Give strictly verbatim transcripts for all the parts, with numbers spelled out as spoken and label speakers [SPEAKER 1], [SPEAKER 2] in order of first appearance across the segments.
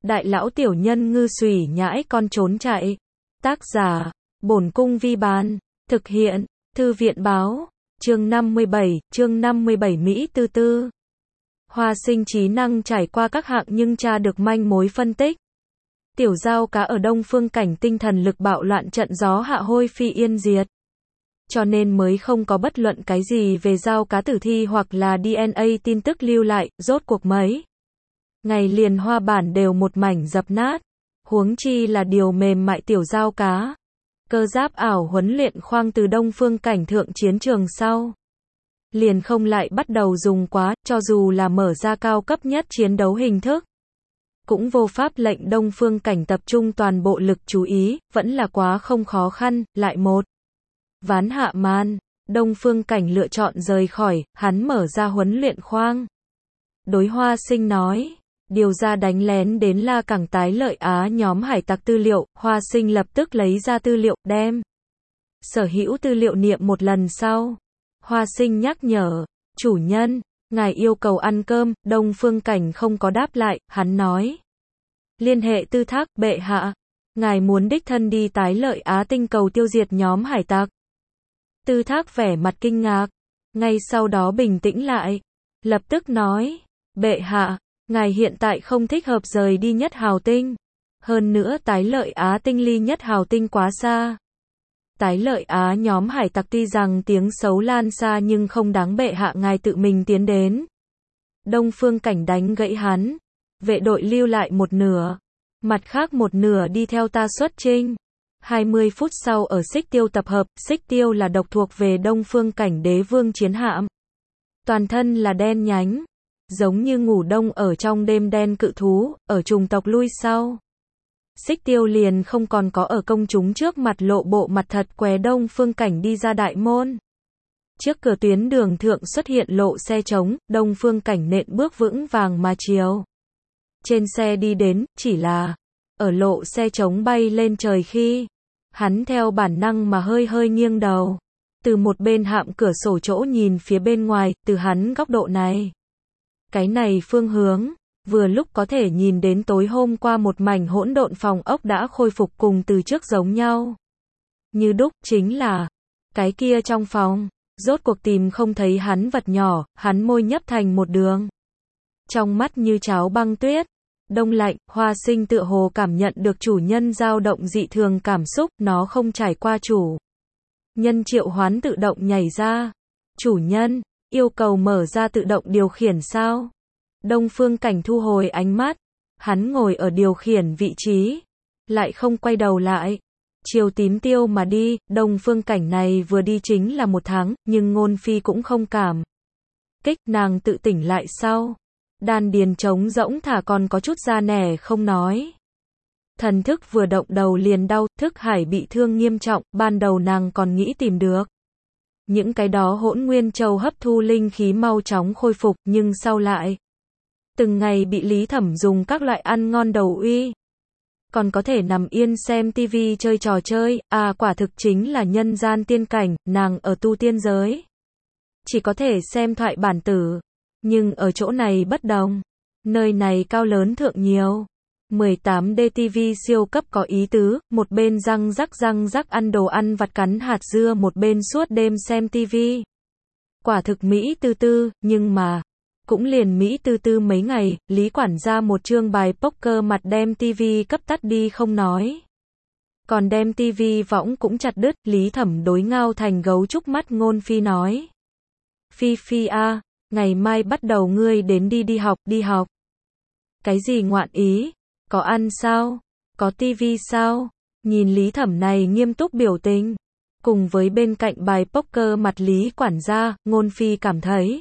[SPEAKER 1] đại lão tiểu nhân ngư xùy nhãi con trốn chạy. Tác giả, Bổn Cung Vi Bán. Thực hiện, Thư viện Báo. Chương năm mươi bảy, chương năm mươi bảy Mỹ Tư Tư. Hoa Sinh trí năng trải qua các hạng nhưng tra được manh mối phân tích. Tiểu giao cá ở Đông Phương Cảnh tinh thần lực bạo loạn trận gió hạ hôi phi yên diệt. Cho nên mới không có bất luận cái gì về giao cá tử thi hoặc là đê en a tin tức lưu lại, rốt cuộc mấy ngày liền hoa bản đều một mảnh dập nát. Huống chi là điều mềm mại tiểu giao cá. Cơ giáp ảo huấn luyện khoang từ Đông Phương Cảnh thượng chiến trường sau. Liền không lại bắt đầu dùng quá, cho dù là mở ra cao cấp nhất chiến đấu hình thức. Cũng vô pháp lệnh Đông Phương Cảnh tập trung toàn bộ lực chú ý, vẫn là quá không khó khăn, lại một. Ván hạ màn, Đông Phương Cảnh lựa chọn rời khỏi, hắn mở ra huấn luyện khoang. Đối Hoa Sinh nói, điều ra đánh lén đến La Cảng tái lợi Á nhóm hải tặc tư liệu, Hoa Sinh lập tức lấy ra tư liệu, đem sở hữu tư liệu niệm một lần sau. Hoa Sinh nhắc nhở, chủ nhân, ngài yêu cầu ăn cơm, Đông Phương Cảnh không có đáp lại, hắn nói. Liên hệ Tư Thác, bệ hạ, ngài muốn đích thân đi tái lợi Á tinh cầu tiêu diệt nhóm hải tặc. Tư Thác vẻ mặt kinh ngạc, ngay sau đó bình tĩnh lại, lập tức nói, bệ hạ, ngài hiện tại không thích hợp rời đi Nhất Hào Tinh. Hơn nữa tái lợi Á tinh ly Nhất Hào Tinh quá xa. Tái lợi Á nhóm hải tặc tuy rằng tiếng xấu lan xa nhưng không đáng bệ hạ ngài tự mình tiến đến. Đông Phương Cảnh đánh gãy hắn. Vệ đội lưu lại một nửa. Mặt khác một nửa đi theo ta xuất chinh. hai mươi phút sau ở Xích Tiêu tập hợp, Xích Tiêu là độc thuộc về Đông Phương Cảnh đế vương chiến hạm. Toàn thân là đen nhánh. Giống như ngủ đông ở trong đêm đen cự thú, ở trùng tộc lui sau. Xích Tiêu liền không còn có ở công chúng trước mặt lộ bộ mặt thật què Đông Phương Cảnh đi ra đại môn. Trước cửa tuyến đường thượng xuất hiện lộ xe trống, Đông Phương Cảnh nện bước vững vàng mà chiều. Trên xe đi đến, chỉ là, ở lộ xe trống bay lên trời khi, hắn theo bản năng mà hơi hơi nghiêng đầu. Từ một bên hạm cửa sổ chỗ nhìn phía bên ngoài, từ hắn góc độ này. Cái này phương hướng, vừa lúc có thể nhìn đến tối hôm qua một mảnh hỗn độn phòng ốc đã khôi phục cùng từ trước giống nhau. Như đúc, chính là, cái kia trong phòng, rốt cuộc tìm không thấy hắn vật nhỏ, hắn môi nhấp thành một đường. Trong mắt như cháo băng tuyết, đông lạnh, Hoa Sinh tựa hồ cảm nhận được chủ nhân dao động dị thường cảm xúc, nó không trải qua chủ. Nhân triệu hoán tự động nhảy ra. Chủ nhân, yêu cầu mở ra tự động điều khiển sao? Đông Phương Cảnh thu hồi ánh mắt. Hắn ngồi ở điều khiển vị trí. Lại không quay đầu lại. Chiều tím tiêu mà đi, Đông Phương Cảnh này vừa đi chính là một tháng, nhưng Ngôn Phi cũng không cảm. Kích nàng tự tỉnh lại sau. Đan điền trống rỗng thả còn có chút da nẻ không nói. Thần thức vừa động đầu liền đau, thức hải bị thương nghiêm trọng, ban đầu nàng còn nghĩ tìm được. Những cái đó hỗn nguyên châu hấp thu linh khí mau chóng khôi phục, nhưng sau lại. Từng ngày bị Lý Thẩm dùng các loại ăn ngon đầu uy. Còn có thể nằm yên xem tivi chơi trò chơi, à quả thực chính là nhân gian tiên cảnh, nàng ở tu tiên giới. Chỉ có thể xem thoại bản tử. Nhưng ở chỗ này bất đồng. Nơi này cao lớn thượng nhiều. mười tám D ti vi siêu cấp có ý tứ, một bên răng rắc răng rắc ăn đồ ăn vặt cắn hạt dưa một bên suốt đêm xem tivi. Quả thực Mỹ Tư Tư, nhưng mà, cũng liền Mỹ Tư Tư mấy ngày, Lý quản gia một chương bài poker mặt đem tivi cấp tắt đi không nói. Còn đem tivi võng cũng chặt đứt, Lý Thẩm đối Ngao Thành gấu trúc mắt Ngôn Phi nói. Phi Phi a, ngày mai bắt đầu ngươi đến đi đi học, đi học. Cái gì ngoạn ý? Có ăn sao? Có tivi sao? Nhìn Lý Thẩm này nghiêm túc biểu tình. Cùng với bên cạnh bài poker mặt Lý quản gia, Ngôn Phi cảm thấy.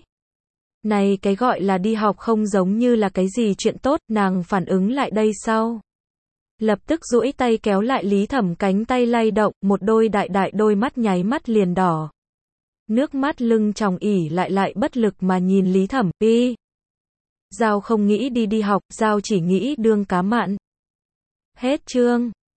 [SPEAKER 1] Này cái gọi là đi học không giống như là cái gì chuyện tốt, nàng phản ứng lại đây sau. Lập tức duỗi tay kéo lại Lý Thẩm cánh tay lay động, một đôi đại đại đôi mắt nháy mắt liền đỏ. Nước mắt lưng tròng ỉ lại lại bất lực mà nhìn Lý Thẩm, đi. Giao không nghĩ đi đi học, Giao chỉ nghĩ đương cá mặn. Hết chương.